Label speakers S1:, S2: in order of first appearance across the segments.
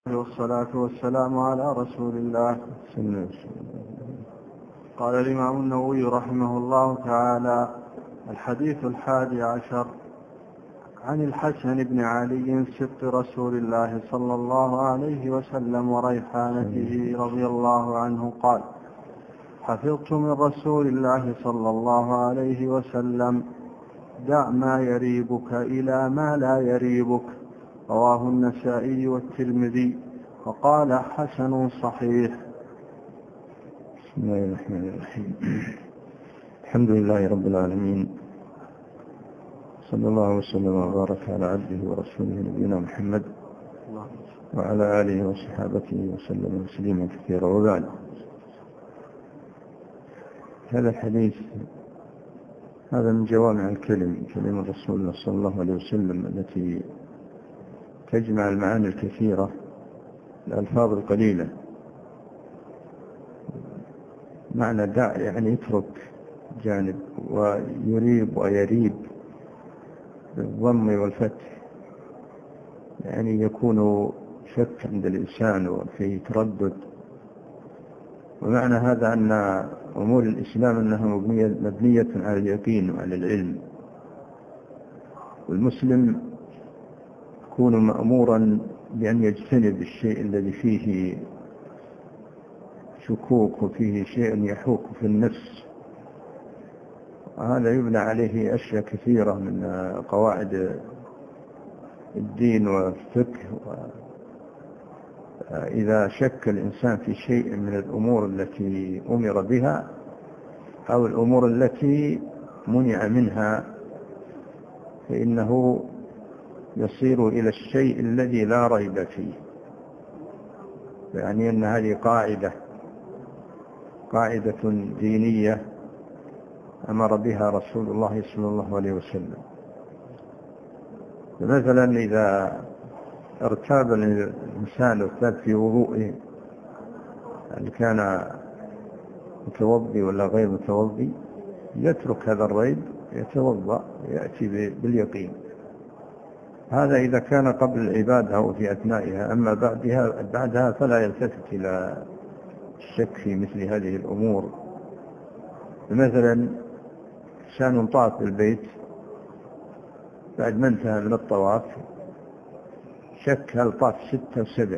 S1: والصلاة والسلام على رسول الله. قال الإمام النووي رحمه الله تعالى: الحديث 11 عن الحسن بن علي سبط رسول الله صلى الله عليه وسلم وريحانته رضي الله عنه قال: حفظت من رسول الله صلى الله عليه وسلم: دع ما يريبك إلى ما لا يريبك. رواه النسائي والترمذي وقال: حسن صحيح.
S2: بسم الله الرحمن الرحيم. الحمد لله رب العالمين، صلى الله وسلم وبارك على عبده ورسوله نبينا محمد وعلى آله وصحابته وسلم تسليما كثيرا. وبعد، هذا الحديث هذا من جوامع الكلم، كلمة رسول الله صلى الله عليه وسلم التي تجمع المعاني الكثيرة الألفاظ القليلة. معنى دع يعني يترك جانب، ويريب ويريب بالضم والفتح، يعني يكون شك عند الإنسان وفيه تردد. ومعنى هذا أن أمور الإسلام أنها مبنية على اليقين وعلى العلم، والمسلم يكون مأمورا بأن يجتنب الشيء الذي فيه شكوك وفيه شيء يحوك في النفس. وهذا يبنى عليه أشياء كثيرة من قواعد الدين والفقه. إذا شك الإنسان في شيء من الأمور التي أمر بها أو الأمور التي منع منها، فإنه يصير إلى الشيء الذي لا ريب فيه. يعني أن هذه قاعدة دينية أمر بها رسول الله صلى الله عليه وسلم. فمثلا إذا ارتاب الإنسان ارتاب في وضوءه، هل كان متوضي ولا غير متوضي، يترك هذا الريب، يتوضأ، يأتي باليقين. هذا إذا كان قبل العبادة أو في أثنائها. أما بعدها فلا يلتفت إلى الشك في مثل هذه الأمور. مثلا إنسان طاف بالبيت بعد ما انتهى من الطواف، شك هل طاف 6 أو 7،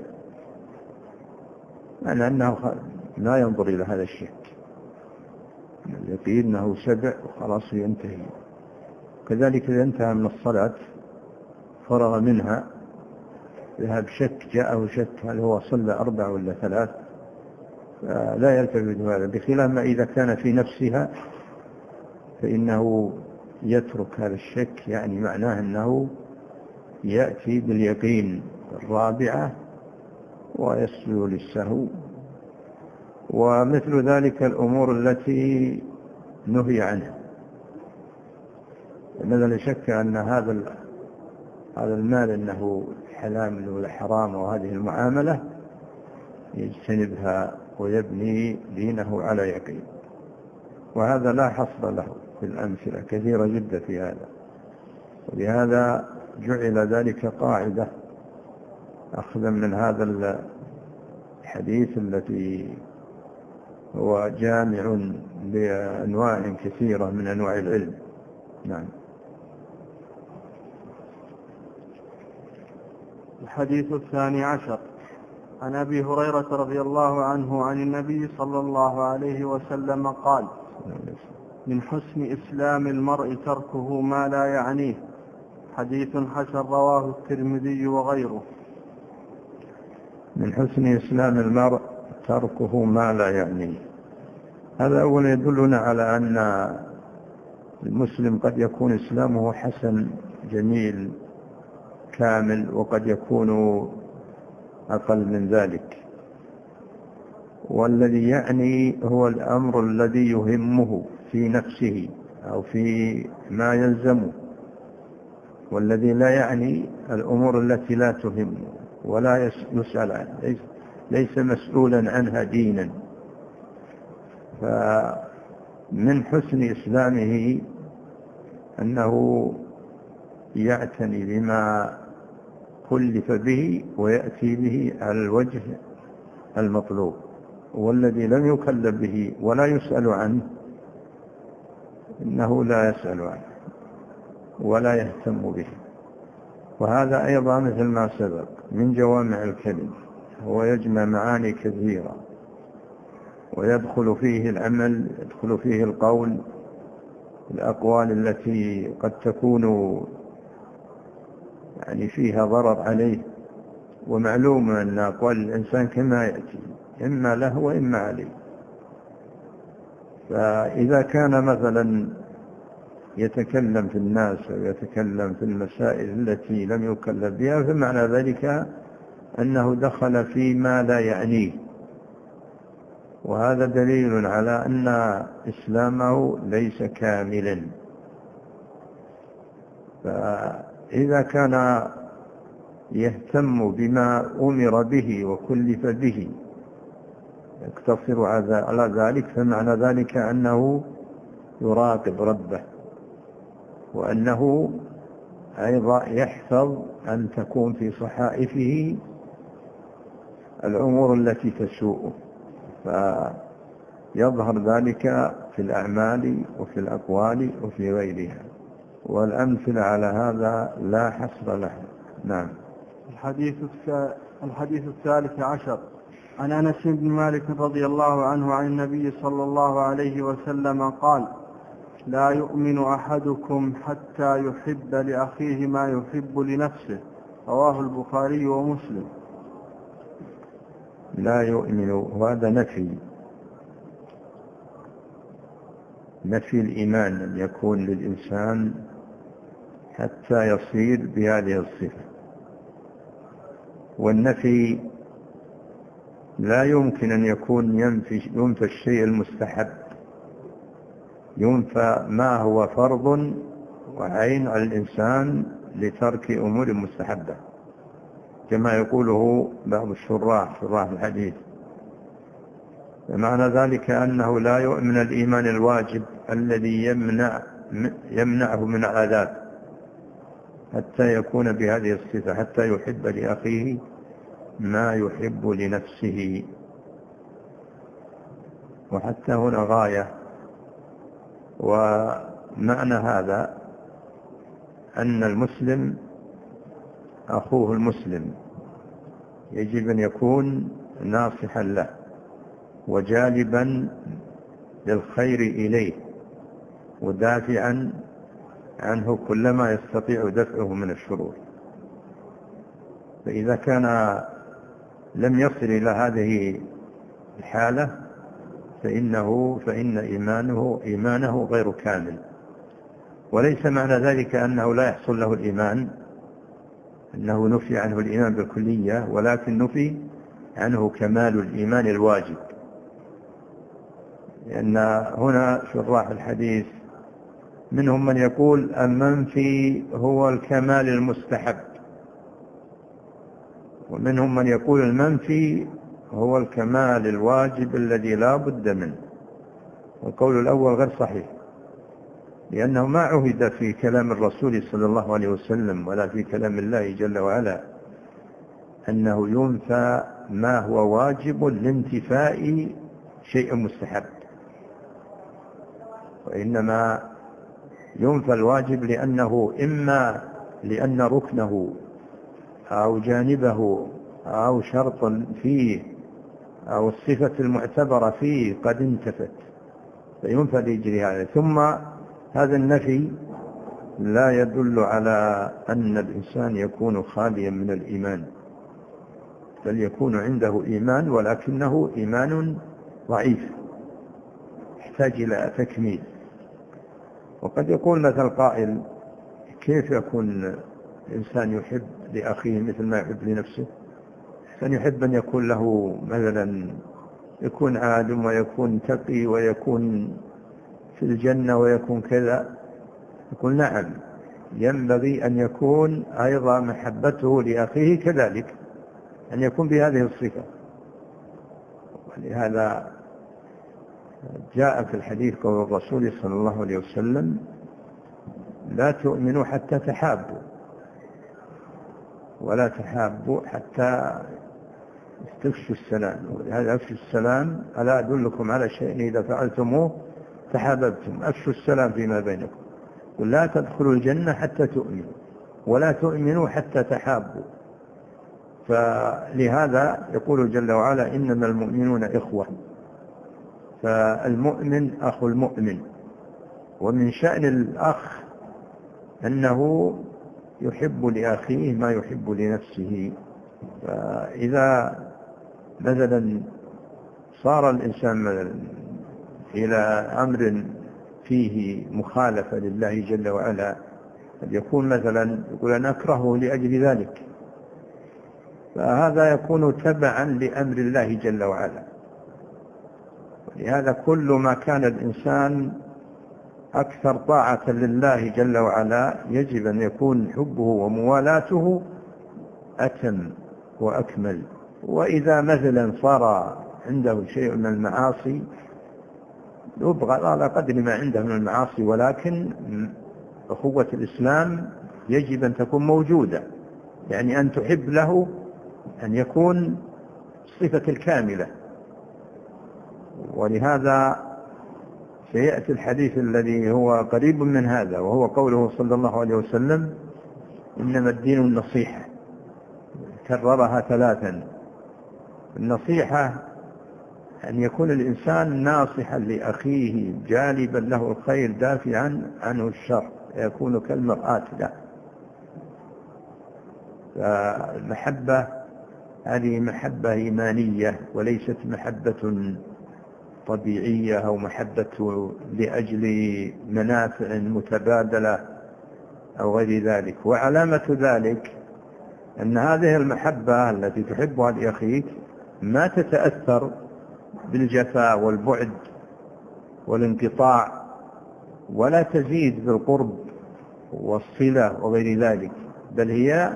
S2: معنى أنه لا ينظر إلى هذا الشك، اليقين أنه 7 وخلاص ينتهي. كذلك إذا انتهى من الصلاة فرغ منها، ذهب شك، جاءه شك هل هو صلى 4 ولا 3، لا يلتفت هذا. بخلاف ما إذا كان في نفسها فإنه يترك هذا الشك، يعني معناه أنه يأتي باليقين 4 ويسجد للسهو. ومثل ذلك الأمور التي نهي عنها، مثلا شك أن هذا المال أنه حلال ولا حرام، وهذه المعاملة يجتنبها ويبني دينه على يقين. وهذا لا حصر له في الأمثلة، كثيرة جدا في هذا. ولهذا جعل ذلك قاعدة أخذا من هذا الحديث التي هو جامع لأنواع كثيرة من أنواع العلم. نعم.
S1: الحديث 12 عن أبي هريرة رضي الله عنه عن النبي صلى الله عليه وسلم قال: من حسن إسلام المرء تركه ما لا يعنيه. حديث حسن رواه الترمذي وغيره.
S2: من حسن إسلام المرء تركه ما لا يعنيه. هذا أولا يدلنا على أن المسلم قد يكون إسلامه حسن جميل كامل، وقد يكون أقل من ذلك. والذي يعني هو الأمر الذي يهمه في نفسه أو في ما يلزمه، والذي لا يعني الأمور التي لا تهمه ولا يسأل عنها، ليس مسؤولا عنها دينا. فمن حسن إسلامه أنه يعتني بما كلف به ويأتي به على الوجه المطلوب، والذي لم يكلف به ولا يسأل عنه إنه لا يسأل عنه ولا يهتم به. وهذا أيضا مثل ما سبق من جوامع الكلم، هو يجمع معاني كثيرة، ويدخل فيه العمل، يدخل فيه القول، الأقوال التي قد تكون يعني فيها ضرر عليه. ومعلوم أن أقوال الإنسان كما يأتي إما له وإما عليه. فإذا كان مثلا يتكلم في الناس أو يتكلم في المسائل التي لم يكلف بها، فمعنى ذلك أنه دخل فيما لا يعنيه، وهذا دليل على أن إسلامه ليس كاملا. فإذا كان يهتم بما أمر به وكلف به يقتصر على ذلك، فمعنى ذلك أنه يراقب ربه، وأنه أيضا يحفظ أن تكون في صحائفه الأمور التي تسوءه، فيظهر ذلك في الأعمال وفي الأقوال وفي غيرها. والأمثلة على هذا لا حصر له. نعم.
S1: الحديث الثالث عشر عن أنس بن مالك رضي الله عنه عن النبي صلى الله عليه وسلم قال: لا يؤمن أحدكم حتى يحب لأخيه ما يحب لنفسه. رواه البخاري ومسلم.
S2: لا يؤمن، وهذا نفي الإيمان، أن يكون للإنسان حتى يصير بهذه الصفة. والنفي لا يمكن أن يكون ينفي الشيء المستحب، ينفى ما هو فرض وعين على الإنسان لترك أمور مستحبة، كما يقوله بعض شراح الحديث. فمعنى ذلك أنه لا يؤمن الإيمان الواجب الذي يمنعه من العذاب حتى يكون بهذه الصفة، حتى يحب لأخيه ما يحب لنفسه. وحتى هنا غاية. ومعنى هذا أن المسلم أخوه المسلم يجب أن يكون ناصحا له وجالبا للخير إليه ودافعا عنه كلما يستطيع دفعه من الشرور. فإذا كان لم يصل إلى هذه الحالة فإن إيمانه غير كامل. وليس معنى ذلك أنه لا يحصل له الإيمان، أنه نفي عنه الإيمان بالكلية، ولكن نفي عنه كمال الإيمان الواجب. لأن هنا شراح الحديث منهم من يقول المنفي هو الكمال المستحب، ومنهم من يقول المنفي هو الكمال الواجب الذي لا بد منه. والقول الأول غير صحيح، لأنه ما عهد في كلام الرسول صلى الله عليه وسلم ولا في كلام الله جل وعلا أنه ينفى ما هو واجب لانتفاء شيء مستحب، وإنما ينفى الواجب لأنه إما لأن ركنه أو جانبه أو شرط فيه أو الصفة المعتبرة فيه قد انتفت فينفى لأجل هذا. ثم هذا النفي لا يدل على أن الإنسان يكون خاليا من الإيمان، بل يكون عنده إيمان ولكنه إيمان ضعيف يحتاج إلى تكميل. وقد يقول مثل قائل: كيف يكون الإنسان يحب لأخيه مثل ما يحب لنفسه؟ الإنسان يحب أن يكون له مثلا يكون عالم ويكون تقي ويكون في الجنة ويكون كذا. يقول نعم، ينبغي أن يكون أيضا محبته لأخيه كذلك، أن يكون بهذه الصفة. ولهذا جاء في الحديث قول الرسول صلى الله عليه وسلم: لا تؤمنوا حتى تحابوا. ولا تحابوا حتى استفشوا السلام. ولهذا أفشوا السلام، ألا أدلكم على شيء إذا فعلتموه تحاببتم. أفشوا السلام فيما بينكم، ولا تدخلوا الجنة حتى تؤمنوا، ولا تؤمنوا حتى تحابوا. فلهذا يقول جل وعلا إنما المؤمنون إخوة، فالمؤمن أخو المؤمن. ومن شأن الأخ أنه يحب لأخيه ما يحب لنفسه. فإذا مثلا صار الإنسان إلى أمر فيه مخالفة لله جل وعلا، قد يكون مثلا يقول أنا أكرهه لأجل ذلك، فهذا يكون تبعا لأمر الله جل وعلا. ولهذا كل ما كان الإنسان أكثر طاعة لله جل وعلا يجب أن يكون حبه وموالاته أتم وأكمل. وإذا مثلا صار عنده شيء من المعاصي يبغى على قدر ما عنده من المعاصي، ولكن أخوة الإسلام يجب أن تكون موجودة، يعني أن تحب له أن يكون صفة الكاملة. ولهذا سيأتي الحديث الذي هو قريب من هذا، وهو قوله صلى الله عليه وسلم إنما الدين النصيحة، كررها ثلاثا. النصيحة أن يكون الإنسان ناصحا لأخيه جالبا له الخير دافعا عنه الشر، يكون كالمرآة له. فالمحبة هذه محبة إيمانية، وليست محبة طبيعية أو محبة لأجل منافع متبادلة أو غير ذلك. وعلامة ذلك أن هذه المحبة التي تحبها لأخيك ما تتأثر بالجفاء والبعد والانقطاع، ولا تزيد بالقرب والصلة وغير ذلك، بل هي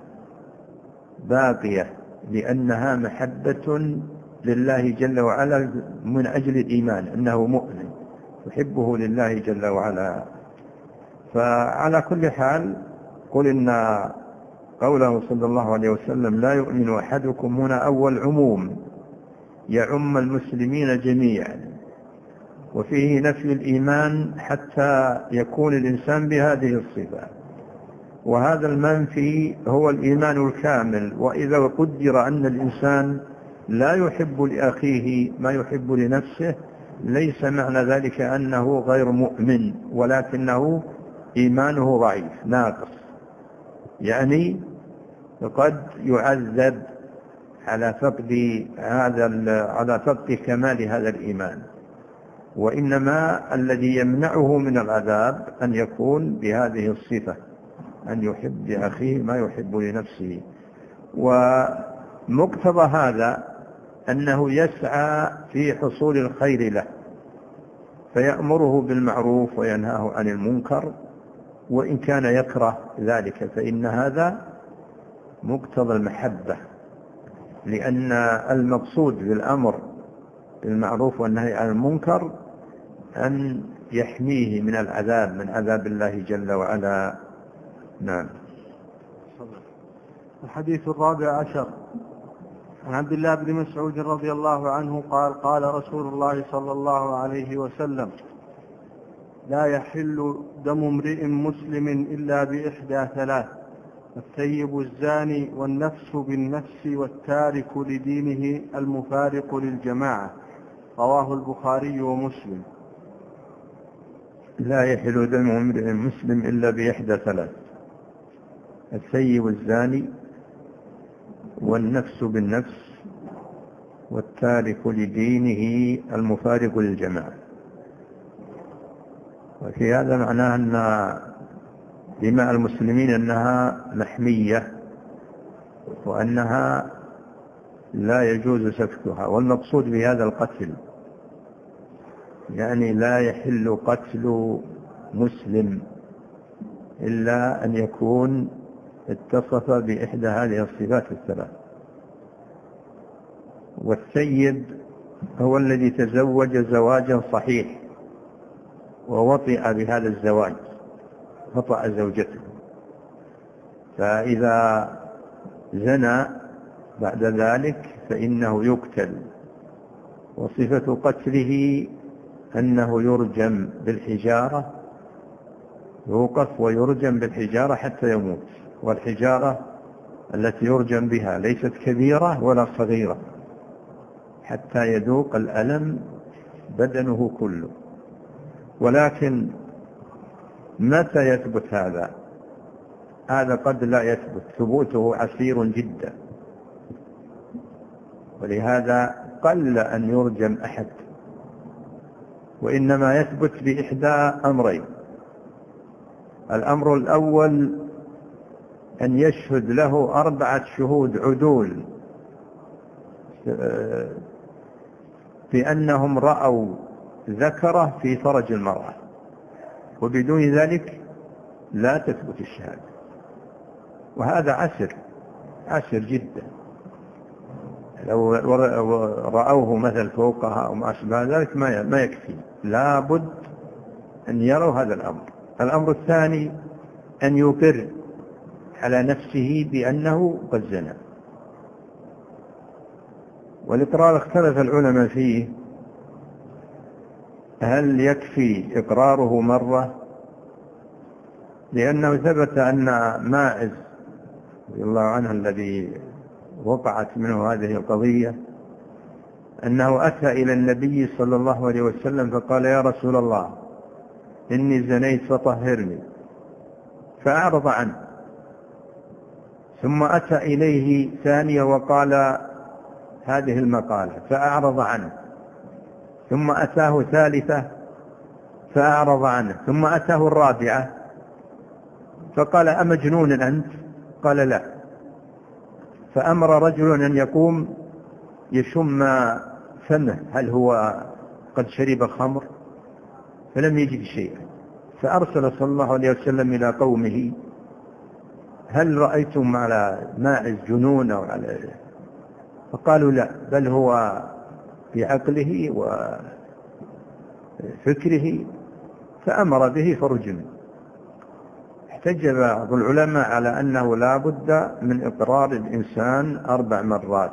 S2: باقية، لأنها محبة لله جل وعلا من أجل الإيمان، أنه مؤمن يحبه لله جل وعلا. فعلى كل حال قل إن قوله صلى الله عليه وسلم لا يؤمن أحدكم هنا أول عموم يعم المسلمين جميعا، وفيه نفي الإيمان حتى يكون الإنسان بهذه الصفة. وهذا المنفي هو الإيمان الكامل. وإذا قدر أن الإنسان لا يحب لأخيه ما يحب لنفسه، ليس معنى ذلك أنه غير مؤمن، ولكنه إيمانه ضعيف ناقص، يعني قد يعذب على فقد كمال هذا الإيمان. وإنما الذي يمنعه من العذاب أن يكون بهذه الصفة، أن يحب لأخيه ما يحب لنفسه. ومقتضى هذا أنه يسعى في حصول الخير له، فيأمره بالمعروف وينهاه عن المنكر، وإن كان يكره ذلك فإن هذا مقتضى المحبة، لأن المقصود بالأمر بالمعروف والنهي عن المنكر أن يحميه من العذاب، من عذاب الله جل وعلا. نعم.
S1: الحديث الرابع عشر عن عبد الله بن مسعود رضي الله عنه قال قال رسول الله صلى الله عليه وسلم لا يحل دم امرئ مسلم إلا بإحدى ثلاث: الثيب الزاني، والنفس بالنفس، والتارك لدينه المفارق للجماعة. رواه البخاري ومسلم.
S2: لا يحل دم امرئ مسلم إلا بإحدى ثلاث: الثيب الزاني، والنفس بالنفس، والتارك لدينه المفارق للجماعة. وفي هذا معناه أن دماء المسلمين أنها محمية، وأنها لا يجوز سفكها. والمقصود بهذا القتل، يعني لا يحل قتل مسلم إلا أن يكون اتصف بإحدى هذه الصفات الثلاث. والسيد هو الذي تزوج زواجا صحيح ووطئ بهذا الزواج، وطأ زوجته، فإذا زنى بعد ذلك فإنه يقتل، وصفة قتله أنه يرجم بالحجارة، يوقف ويرجم بالحجارة حتى يموت، والحجارة التي يرجم بها ليست كبيرة ولا صغيرة، حتى يذوق الألم بدنه كله. ولكن متى يثبت هذا؟ هذا قد لا يثبت، ثبوته عسير جدا، ولهذا قل أن يرجم أحد، وإنما يثبت بإحدى أمرين: الأمر الأول أن يشهد له 4 شهود عدول بأنهم رأوا ذكره في فرج المرأة، وبدون ذلك لا تثبت الشهادة، وهذا عسر جدا. لو رأوه مثل فوقها أو ما أشبه ذلك ما يكفي، لا بد أن يروا هذا الأمر. الأمر الثاني أن يقر على نفسه بأنه قد زنى، والإقرار اختلف العلماء فيه: هل يكفي إقراره مرة؟ لأنه ثبت أن ماعز رضي الله عنه الذي وقعت منه هذه القضية أنه أتى إلى النبي صلى الله عليه وسلم فقال: يا رسول الله، إني زنيت فطهرني، فأعرض عنه. ثم أتى إليه ثانية وقال هذه المقالة فأعرض عنه، ثم أتاه ثالثة فأعرض عنه، ثم أتاه الرابعة فقال: أمجنون أنت؟ قال: لا. فأمر رجل أن يقوم يشم فمه هل هو قد شرب خمر، فلم يجد شيئا، فأرسل صلى الله عليه وسلم إلى قومه: هل رأيتم على ماعز جنون أو على؟ فقالوا: لا، بل هو بعقله وفكره، فأمر به فرجم. احتج بعض العلماء على أنه لا بد من إقرار الإنسان 4 مرات،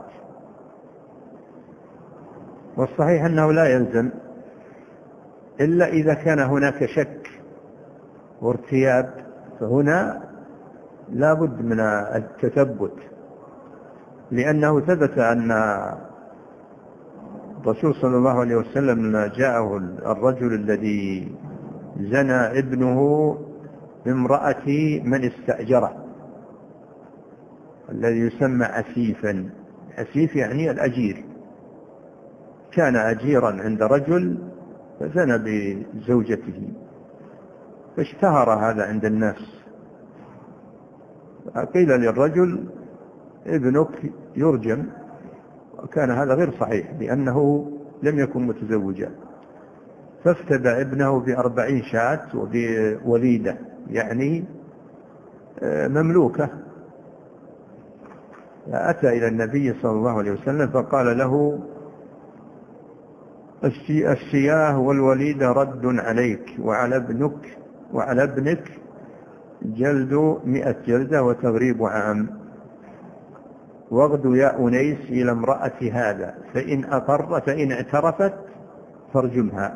S2: والصحيح أنه لا يلزم إلا إذا كان هناك شك وارتياب، فهنا لا بد من التثبت، لأنه ثبت أن الرسول صلى الله عليه وسلم جاءه الرجل الذي زنى ابنه بامرأة من استأجره، الذي يسمى عسيفا. عسيف يعني الأجير، كان أجيرا عند رجل فزنى بزوجته، فاشتهر هذا عند الناس. قيل للرجل: ابنك يرجم، وكان هذا غير صحيح لأنه لم يكن متزوجا، فافتدى ابنه ب40 شاة وبوليدة يعني مملوكة. فأتى إلى النبي صلى الله عليه وسلم فقال له: الشياه والوليدة رد عليك، وعلى ابنك جلد 100 جلدة وتغريب عام، واغد يا أنيس إلى امرأة هذا، فإن اعترفت فارجمها.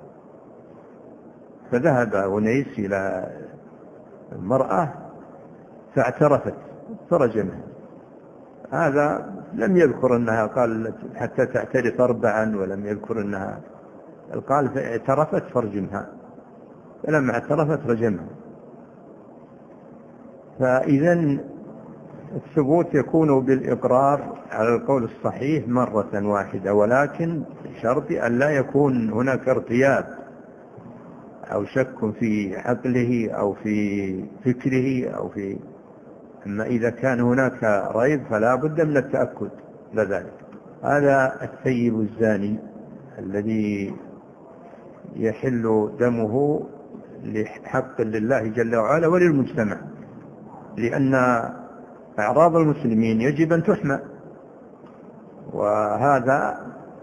S2: فذهب أنيس إلى المرأة فاعترفت فرجمها. هذا لم يذكر أنها قال حتى تعترف 4، ولم يذكر أنها قال فاعترفت فارجمها، فلما اعترفت رجمها. فإذا الثبوت يكون بالإقرار على القول الصحيح مرة واحدة، ولكن بشرط أن لا يكون هناك ارتياب أو شك في عقله أو في فكره أو في. أما إذا كان هناك ريب فلا بد من التأكد لذلك. هذا الثيب الزاني الذي يحل دمه لحق لله جل وعلا وللمجتمع، لأن أعراض المسلمين يجب أن تحمى، وهذا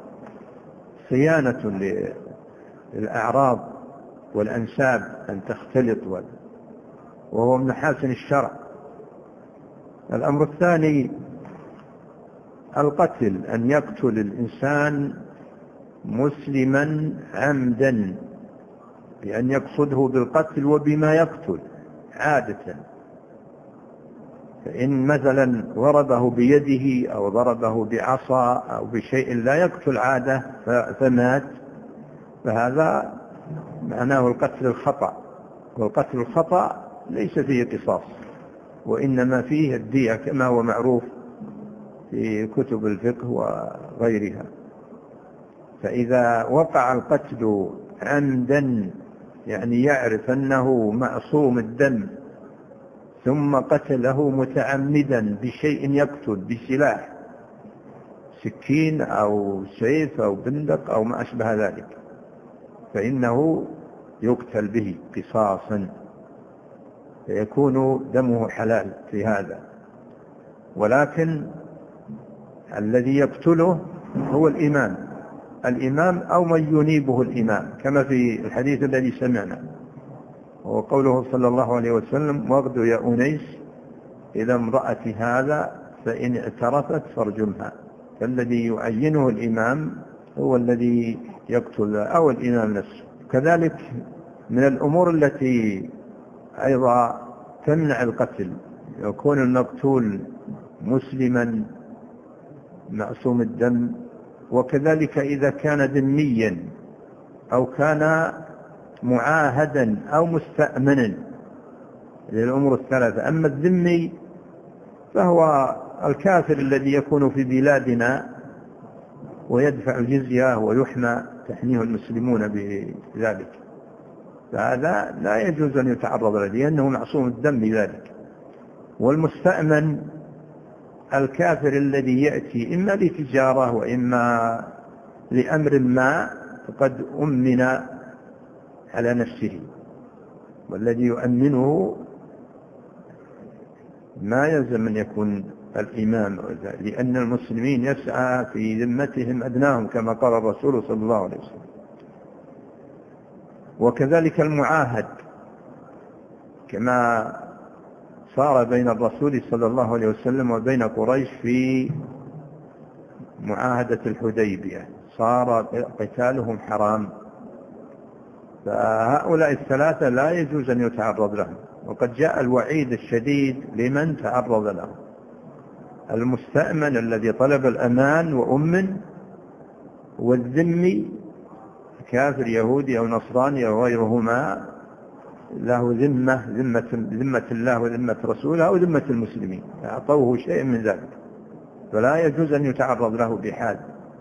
S2: صيانة للأعراض والأنساب أن تختلط، وهو من محاسن الشرع. الأمر الثاني القتل أن يقتل الإنسان مسلما عمدا بأن يقصده بالقتل وبما يقتل عادة. فإن مثلا ضربه بيده أو ضربه بعصا أو بشيء لا يقتل عادة فمات، فهذا معناه القتل الخطأ، والقتل الخطأ ليس فيه قصاص وإنما فيه الدية كما هو معروف في كتب الفقه وغيرها. فإذا وقع القتل عمدا يعني يعرف أنه معصوم الدم ثم قتله متعمدا بشيء يقتل، بسلاح سكين أو سيف أو بندق أو ما أشبه ذلك، فإنه يقتل به قصاصا، فيكون دمه حلال في هذا. ولكن الذي يقتله هو الإمام أو من ينيبه الإمام، كما في الحديث الذي سمعنا، وقوله صلى الله عليه وسلم: واغد يا أنيس إلى امرأة هذا فإن اعترفت فارجمها. فالذي يعينه الإمام هو الذي يقتل أو الإمام نفسه. كذلك من الأمور التي أيضا تمنع القتل يكون المقتول مسلما معصوم الدم، وكذلك إذا كان ذميا أو كان معاهدا أو مستأمنا، للأمور الثلاثة. أما الذمي فهو الكافر الذي يكون في بلادنا ويدفع الجزية ويحمى تحميه المسلمون بذلك، فهذا لا يجوز أن يتعرض له لأنه معصوم الدم بذلك. والمستأمن الكافر الذي يأتي إما لتجارة وإما لأمر ما فقد أمن على نفسه، والذي يؤمنه ما يلزم أن يكون الإمام، لأن المسلمين يسعى في ذمتهم أدناهم كما قال الرسول صلى الله عليه وسلم. وكذلك المعاهد كما صار بين الرسول صلى الله عليه وسلم وبين قريش في معاهدة الحديبية، صار قتالهم حرام، فهؤلاء الثلاثة لا يجوز أن يتعرض لهم، وقد جاء الوعيد الشديد لمن تعرض لهم: المستأمن الذي طلب الأمان وأمن، والذمي كافر يهودي أو نصراني أو غيرهما له ذمة الله وذمة رسوله أو ذمة المسلمين، أعطوه شيء من ذلك، فلا يجوز أن يتعرض له بحال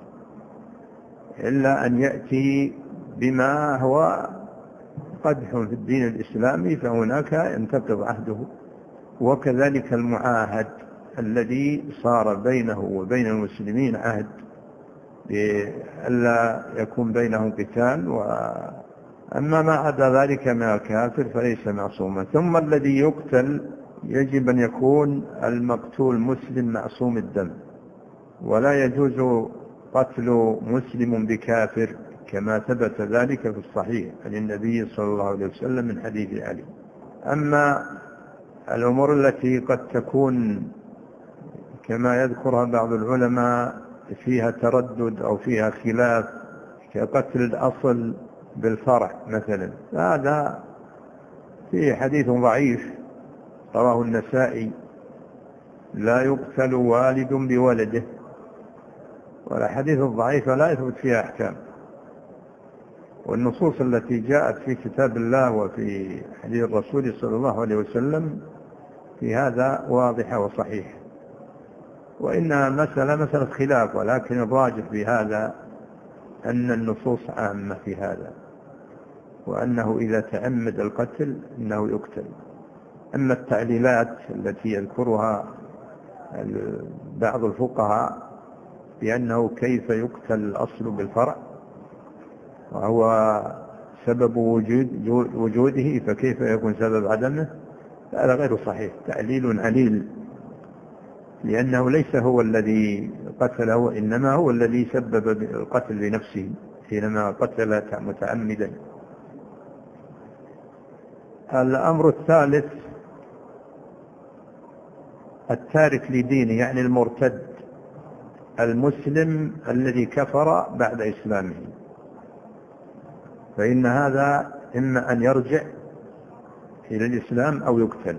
S2: إلا أن يأتي بما هو قدح في الدين الإسلامي، فهناك ينتقض عهده. وكذلك المعاهد الذي صار بينه وبين المسلمين عهد بألا يكون بينهم قتال، أما ما عدا ذلك من الكافر فليس معصوما. ثم الذي يقتل يجب أن يكون المقتول مسلم معصوم الدم، ولا يجوز قتل مسلم بكافر كما ثبت ذلك في الصحيح عن النبي صلى الله عليه وسلم من حديث علي. أما الأمور التي قد تكون كما يذكرها بعض العلماء فيها تردد أو فيها خلاف كقتل الأصل بالفرع مثلا، هذا فيه حديث ضعيف رواه النسائي: لا يقتل والد بولده. والحديث الضعيف لا يثبت فيها أحكام، والنصوص التي جاءت في كتاب الله وفي حديث الرسول صلى الله عليه وسلم في هذا واضحة وصحيحة، وإنها مسألة خلاف، ولكن الراجح في هذا أن النصوص عامة في هذا، وأنه إذا تعمد القتل إنه يقتل. أما التعليلات التي يذكرها بعض الفقهاء بأنه كيف يقتل الأصل بالفرع وهو سبب وجوده فكيف يكون سبب عدمه، هذا غير صحيح، تعليل عليل، لأنه ليس هو الذي قتله وإنما هو الذي سبب القتل لنفسه حينما قتل متعمدا. الأمر الثالث التارك لدينه، يعني المرتد، المسلم الذي كفر بعد إسلامه، فإن هذا إما أن يرجع إلى الإسلام أو يقتل.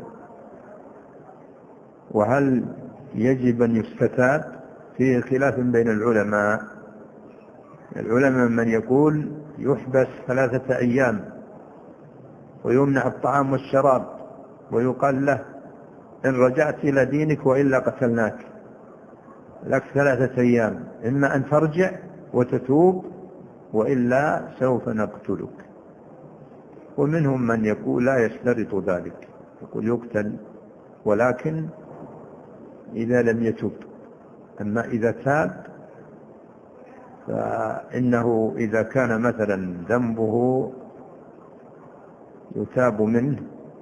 S2: وهل يجب أن يستتاب؟ فيه خلاف بين العلماء. من يقول يحبس 3 أيام ويمنع الطعام والشراب ويقال له إن رجعت إلى دينك وإلا قتلناك، لك 3 أيام، إما أن ترجع وتتوب وإلا سوف نقتلك. ومنهم من يقول لا يشترط ذلك، يقول يقتل ولكن إذا لم يتوب. أما إذا تاب فإنه إذا كان مثلا ذنبه يتاب منه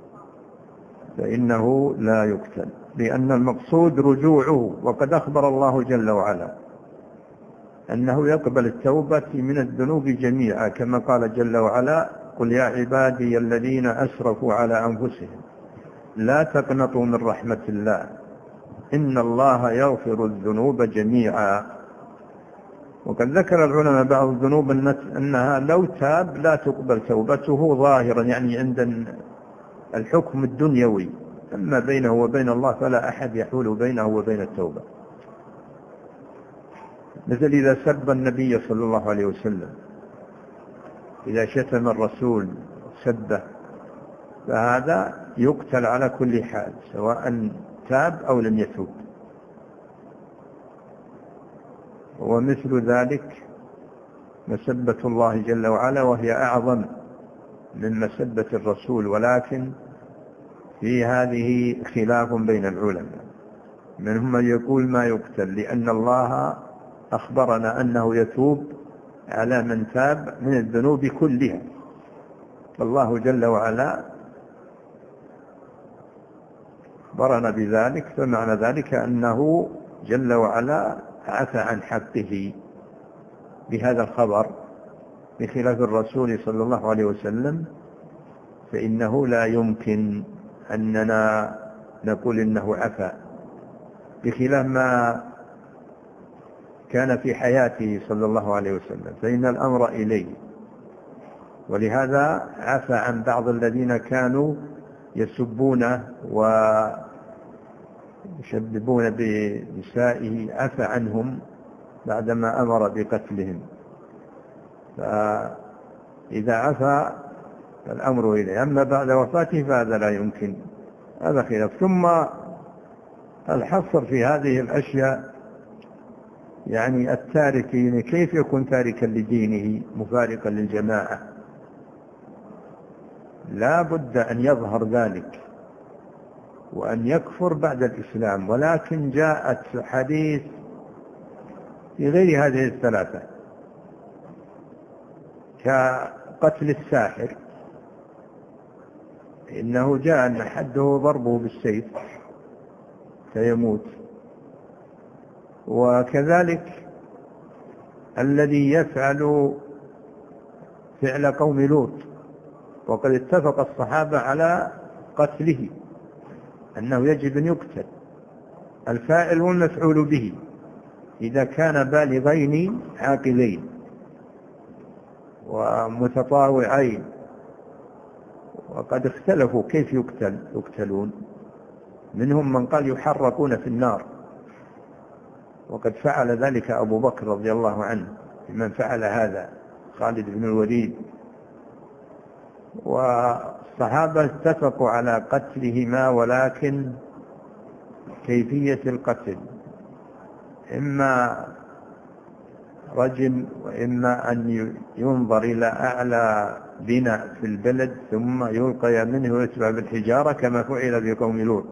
S2: فإنه لا يقتل، لأن المقصود رجوعه. وقد أخبر الله جل وعلا أنه يقبل التوبة من الذنوب جميعا، كما قال جل وعلا قل يا عبادي الذين أسرفوا على أنفسهم لا تقنطوا من رحمة الله إن الله يغفر الذنوب جميعا. وقد ذكر العلماء بعض الذنوب أنها لو تاب لا تقبل توبته ظاهرا، يعني عند الحكم الدنيوي، أما بينه وبين الله فلا أحد يحول بينه وبين التوبة. مثل إذا سب النبي صلى الله عليه وسلم، إذا شتم الرسول سبه، فهذا يقتل على كل حال سواء تاب أو لم يتوب. ومثل ذلك مسبة الله جل وعلا، وهي أعظم من مسبة الرسول، ولكن في هذه خلاف بين العلماء. منهم من يقول ما يقتل، لأن الله أخبرنا أنه يتوب على من تاب من الذنوب كلها، فالله جل وعلا أخبرنا بذلك، فمعنى ذلك أنه جل وعلا عفى عن حقه بهذا الخبر، بخلاف الرسول صلى الله عليه وسلم فإنه لا يمكن أننا نقول إنه عفى، بخلاف ما كان في حياته صلى الله عليه وسلم، فإن الأمر إليه. ولهذا عفى عن بعض الذين كانوا يسبونه ويشببون بنسائه، عفى عنهم بعدما أمر بقتلهم. فإذا عفى فالأمر إليه، أما بعد وفاته فهذا لا يمكن، هذا خلاف. ثم الحصر في هذه الأشياء، يعني التارك كيف يكون تاركا لدينه مفارقا للجماعة؟ لا بد أن يظهر ذلك وأن يكفر بعد الإسلام. ولكن جاءت حديث في غير هذه الثلاثة، كقتل الساحر، إنه جاء أن حده ضربه بالسيف فيموت. وكذلك الذي يفعل فعل قوم لوط، وقد اتفق الصحابة على قتله، أنه يجب أن يقتل الفاعل والمفعول به إذا كان بالغين عاقلين ومتطاوعين. وقد اختلفوا كيف يقتلون، منهم من قال يحرقون في النار، وقد فعل ذلك أبو بكر رضي الله عنه، من فعل هذا خالد بن الوليد. والصحابة اتفقوا على قتلهما، ولكن كيفية القتل إما رجم، وإما أن ينظر إلى أعلى بناء في البلد ثم يلقي منه ويتبع بالحجارة كما فعل بقوم لوط.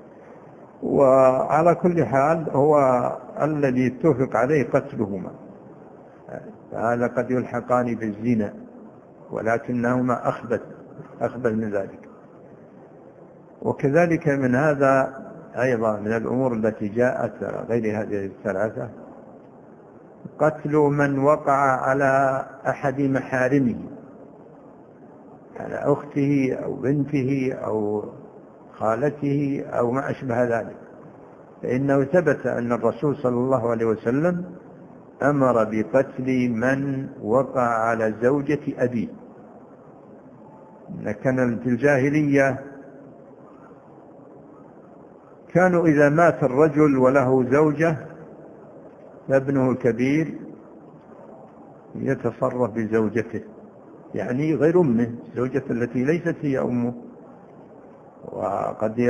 S2: وعلى كل حال هو الذي اتفق عليه قتلهما، فهذا قد يلحقان بالزنا، ولكنهما أخبث من ذلك. وكذلك من هذا أيضا من الأمور التي جاءت غير هذه الثلاثة قتل من وقع على أحد محارمه، على أخته أو بنته أو خالته أو ما أشبه ذلك، فإنه ثبت أن الرسول صلى الله عليه وسلم أمر بقتل من وقع على زوجة أبيه. كان في الجاهلية كانوا إذا مات الرجل وله زوجة فابنه الكبير يتصرف بزوجته، يعني غير أمه، زوجة التي ليست هي أمه، وقد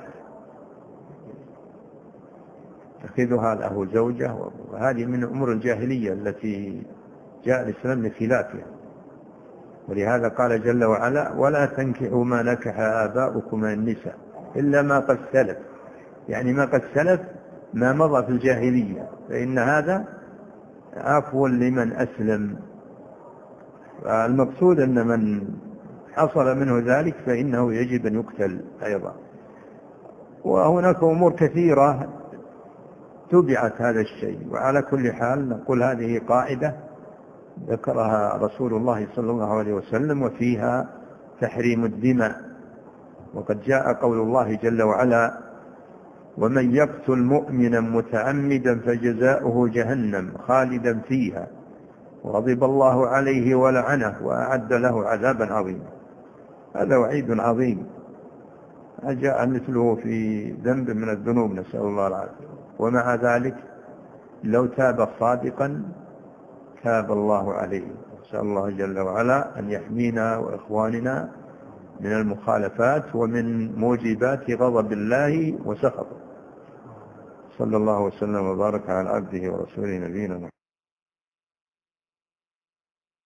S2: يتخذها له زوجة، وهذه من أمور الجاهلية التي جاء الإسلام لخلافها. ولهذا قال جل وعلا: ولا تنكحوا ما نكح آباؤكم من النساء إلا ما قد سلف، يعني ما قد سلف ما مضى في الجاهلية، فإن هذا عفو لمن أسلم. المقصود أن من حصل منه ذلك فإنه يجب أن يقتل أيضا. وهناك أمور كثيرة تبعت هذا الشيء. وعلى كل حال نقول هذه قاعدة ذكرها رسول الله صلى الله عليه وسلم، وفيها تحريم الدماء. وقد جاء قول الله جل وعلا: ومن يقتل مؤمنا متعمدا فجزاؤه جهنم خالدا فيها وغضب الله عليه ولعنه وأعد له عذابا عظيما. هذا وعيد عظيم جاء مثله في ذنب من الذنوب، نسأل الله العافية. ومع ذلك لو تاب صادقا تاب الله عليه. نسأل الله جل وعلا أن يحمينا وإخواننا من المخالفات ومن موجبات غضب الله وسخطه. صلى الله وسلم وبارك على عبده ورسوله نبينا محمد.